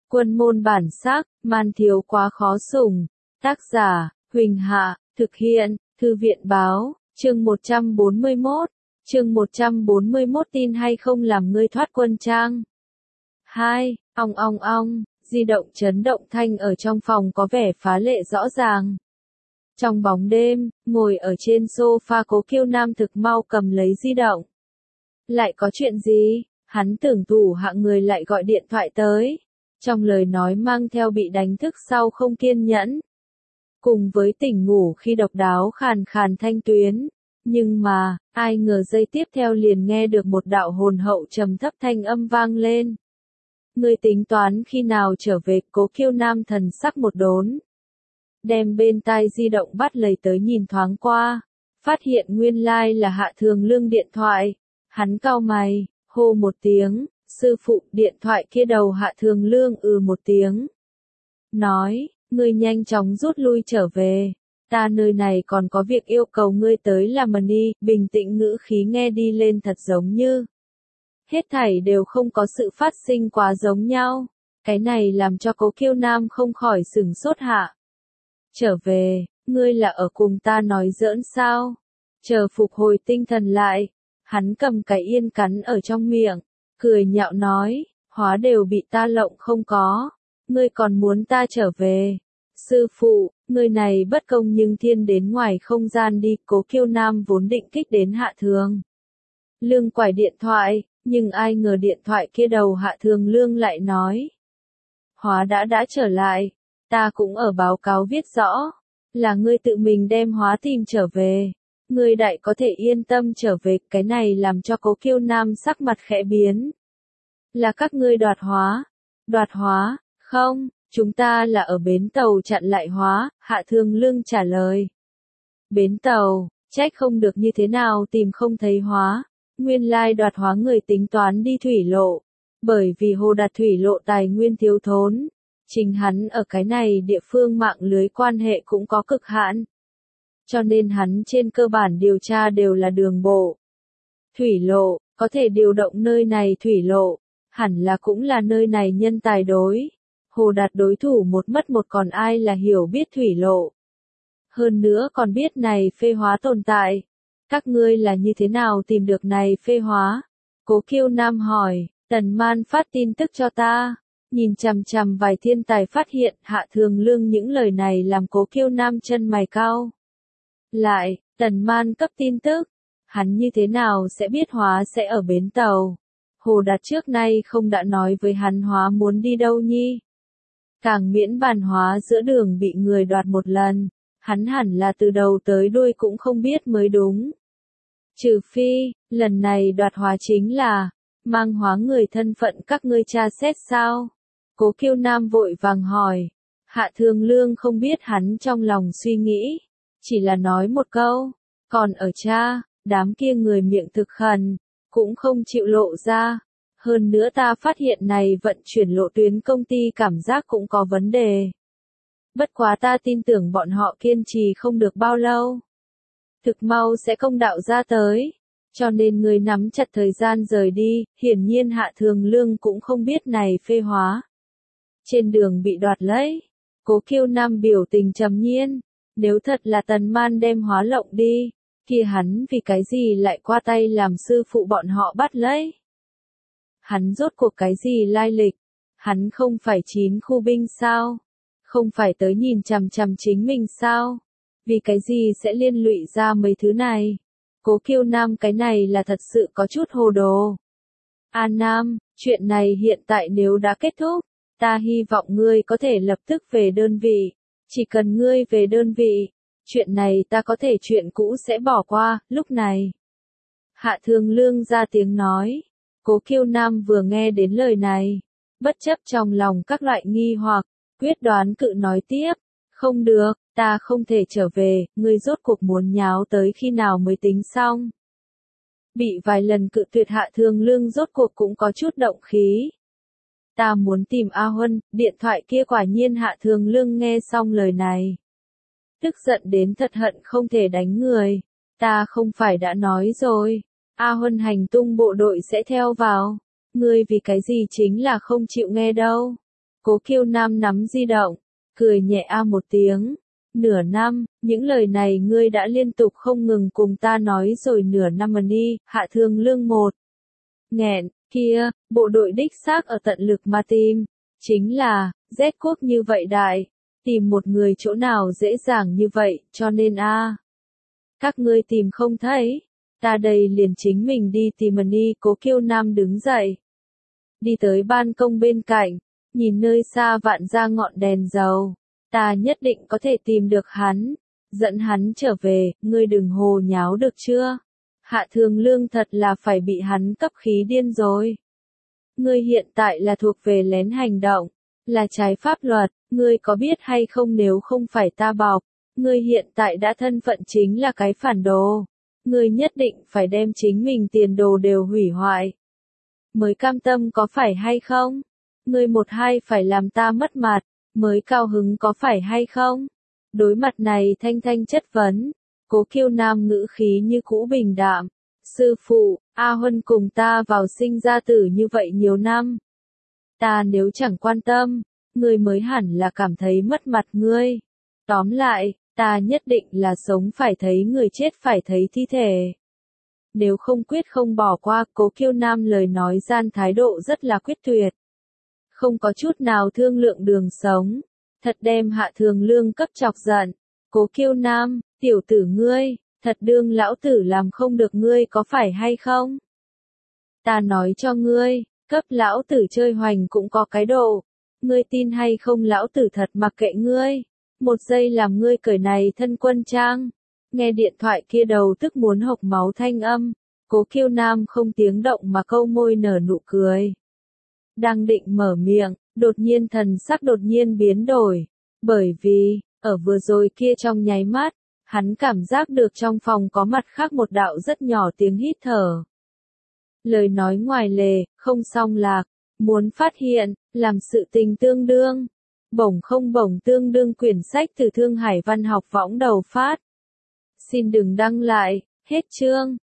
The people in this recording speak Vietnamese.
Quân môn bản sắc, man thiếu quá khó sủng. Tác giả, Huỳnh Hạ, thực hiện, Thư viện báo, chương 141. Chương 141 tin hay không làm ngươi thoát quân trang. 2. Ong ong ong, di động chấn động thanh ở trong phòng có vẻ phá lệ rõ ràng. Trong bóng đêm, ngồi ở trên sofa Cố Kiêu Nam thực mau cầm lấy di động. Lại có chuyện gì? Hắn tưởng thủ hạ người lại gọi điện thoại tới. Trong lời nói mang theo bị đánh thức sau không kiên nhẫn. Cùng với tỉnh ngủ khi độc đáo khàn khàn thanh tuyến. Nhưng mà, ai ngờ giây tiếp theo liền nghe được một đạo hồn hậu trầm thấp thanh âm vang lên. Ngươi tính toán khi nào trở về? Cố Kiêu Nam thần sắc một đốn. Đem bên tai di động bắt lấy tới nhìn thoáng qua. Phát hiện nguyên lai là Hạ Thường Lương điện thoại. Hắn cau mày, hô một tiếng, sư phụ. Điện thoại kia đầu Hạ Thường Lương một tiếng. Nói, ngươi nhanh chóng rút lui trở về. Ta nơi này còn có việc yêu cầu ngươi tới làm đi. Bình tĩnh ngữ khí nghe đi lên thật giống như hết thảy đều không có sự phát sinh quá giống nhau. Cái này làm cho Cố Kiêu Nam không khỏi sửng sốt hạ. Trở về, ngươi là ở cùng ta nói giỡn sao? Chờ phục hồi tinh thần lại, hắn cầm cái yên cắn ở trong miệng, cười nhạo nói, hóa đều bị ta lộng không có, ngươi còn muốn ta trở về. Sư phụ, ngươi này bất công nhưng thiên đến ngoài không gian đi. Cố Kiêu Nam vốn định kích đến Hạ Thường Lương quải điện thoại, nhưng ai ngờ điện thoại kia đầu Hạ Thường Lương lại nói. Hóa đã trở lại, ta cũng ở báo cáo viết rõ, là ngươi tự mình đem Hóa tìm trở về. Ngươi đại có thể yên tâm trở về. Cái này làm cho Cố Kiêu Nam sắc mặt khẽ biến. Là các ngươi đoạt Hóa? Đoạt Hóa? Không, chúng ta là ở bến tàu chặn lại Hóa. Hạ Thường Lương trả lời. Bến tàu, trách không được như thế nào tìm không thấy Hóa. Nguyên lai đoạt Hóa người tính toán đi thủy lộ. Bởi vì Hồ Đạt thủy lộ tài nguyên thiếu thốn. Chính hắn ở cái này địa phương mạng lưới quan hệ cũng có cực hạn. Cho nên hắn trên cơ bản điều tra đều là đường bộ. Thủy lộ, có thể điều động nơi này thủy lộ, hẳn là cũng là nơi này nhân tài đối. Hồ Đạt đối thủ một mất một, còn ai là hiểu biết thủy lộ. Hơn nữa còn biết này phê hóa tồn tại. Các ngươi là như thế nào tìm được này phê hóa? Cố Kiêu Nam hỏi. Tần Man phát tin tức cho ta. Nhìn chằm chằm vài thiên tài phát hiện Hạ Thường Lương những lời này làm Cố Kiêu Nam chân mày cau. Lại, Tần Man cấp tin tức. Hắn như thế nào sẽ biết Hóa sẽ ở bến tàu? Hồ Đạt trước nay không đã nói với hắn Hóa muốn đi đâu nhi? Càng miễn bàn Hóa giữa đường bị người đoạt một lần, hắn hẳn là từ đầu tới đuôi cũng không biết mới đúng. Trừ phi, lần này đoạt Hóa chính là mang Hóa người thân phận các ngươi tra xét sao? Cố Kiêu Nam vội vàng hỏi. Hạ Thường Lương không biết hắn trong lòng suy nghĩ, chỉ là nói một câu, còn ở cha. Đám kia người miệng thực khẩn, cũng không chịu lộ ra. Hơn nữa ta phát hiện này vận chuyển lộ tuyến công ty cảm giác cũng có vấn đề. Bất quá ta tin tưởng bọn họ kiên trì không được bao lâu. Thực mau sẽ công đạo ra tới. Cho nên người nắm chặt thời gian rời đi. Hiển nhiên Hạ Thường Lương cũng không biết này phê hóa. Trên đường bị đoạt lấy. Cố Kiêu Nam biểu tình trầm nhiên. Nếu thật là Tần Man đem Hóa lộng đi, kia hắn vì cái gì lại qua tay làm sư phụ bọn họ bắt lấy? Hắn rốt cuộc cái gì lai lịch? Hắn không phải 9 khu binh sao? Không phải tới nhìn chằm chằm chính mình sao? Vì cái gì sẽ liên lụy ra mấy thứ này? Cố Kiêu Nam cái này là thật sự có chút hồ đồ. An Nam, chuyện này hiện tại nếu đã kết thúc, ta hy vọng ngươi có thể lập tức về đơn vị. Chỉ cần ngươi về đơn vị, chuyện này ta có thể chuyện cũ sẽ bỏ qua. Lúc này, Hạ Thường Lương ra tiếng nói. Cố Kiêu Nam vừa nghe đến lời này, bất chấp trong lòng các loại nghi hoặc, quyết đoán cự nói tiếp. Không được, ta không thể trở về. Ngươi rốt cuộc muốn nháo tới khi nào mới tính xong? Bị vài lần cự tuyệt Hạ Thường Lương rốt cuộc cũng có chút động khí. Ta muốn tìm A Huân. Điện thoại kia quả nhiên Hạ Thường Lương nghe xong lời này, tức giận đến thật hận không thể đánh người. Ta không phải đã nói rồi, A Huân hành tung bộ đội sẽ theo vào. Ngươi vì cái gì chính là không chịu nghe đâu. Cố Kiêu Nam nắm di động, cười nhẹ một tiếng. Nửa năm, những lời này ngươi đã liên tục không ngừng cùng ta nói rồi nửa năm mà đi, Hạ Thường Lương một. Nghẹn, kia, bộ đội đích xác ở tận lực mà tìm. Chính là, Z quốc như vậy đại. Tìm một người chỗ nào dễ dàng như vậy, cho nên các ngươi tìm không thấy. Ta đây liền chính mình đi tìm mà đi. Cố Kiêu Nam đứng dậy. Đi tới ban công bên cạnh, nhìn nơi xa vạn ra ngọn đèn dầu. Ta nhất định có thể tìm được hắn. Dẫn hắn trở về, ngươi đừng hồ nháo được chưa? Hạ Thường Lương thật là phải bị hắn cấp khí điên rồi. Ngươi hiện tại là thuộc về lén hành động, là trái pháp luật, ngươi có biết hay không nếu không phải ta bọc, ngươi hiện tại đã thân phận chính là cái phản đồ. Ngươi nhất định phải đem chính mình tiền đồ đều hủy hoại. Mới cam tâm có phải hay không? Ngươi một hai phải làm ta mất mặt, mới cao hứng có phải hay không? Đối mặt này Thanh Thanh chất vấn, Cố Kiêu Nam ngữ khí như cũ bình đạm. Sư phụ, A Huân cùng ta vào sinh ra tử như vậy nhiều năm. Ta nếu chẳng quan tâm, ngươi mới hẳn là cảm thấy mất mặt ngươi. Tóm lại, ta nhất định là sống phải thấy người chết phải thấy thi thể. Nếu không quyết không bỏ qua, Cố Kiêu Nam lời nói gian thái độ rất là quyết tuyệt. Không có chút nào thương lượng đường sống. Thật đem Hạ Thường Lương cấp chọc giận. Cố Kiêu Nam, tiểu tử ngươi, thật đương lão tử làm không được ngươi có phải hay không? Ta nói cho ngươi, cấp lão tử chơi hoành cũng có cái độ. Ngươi tin hay không lão tử thật mặc kệ ngươi. Một giây làm ngươi cởi này thân quân trang. Nghe điện thoại kia đầu tức muốn hộc máu thanh âm. Cố Kiêu Nam không tiếng động mà câu môi nở nụ cười. Đang định mở miệng, đột nhiên thần sắc đột nhiên biến đổi. Bởi vì, ở vừa rồi kia trong nháy mắt, hắn cảm giác được trong phòng có mặt khác một đạo rất nhỏ tiếng hít thở. Lời nói ngoài lề, không xong lạc, muốn phát hiện, làm sự tình tương đương. Bổng không bổng tương đương quyển sách từ Thương Hải Văn học võng đầu phát. Xin đừng đăng lại, hết chương.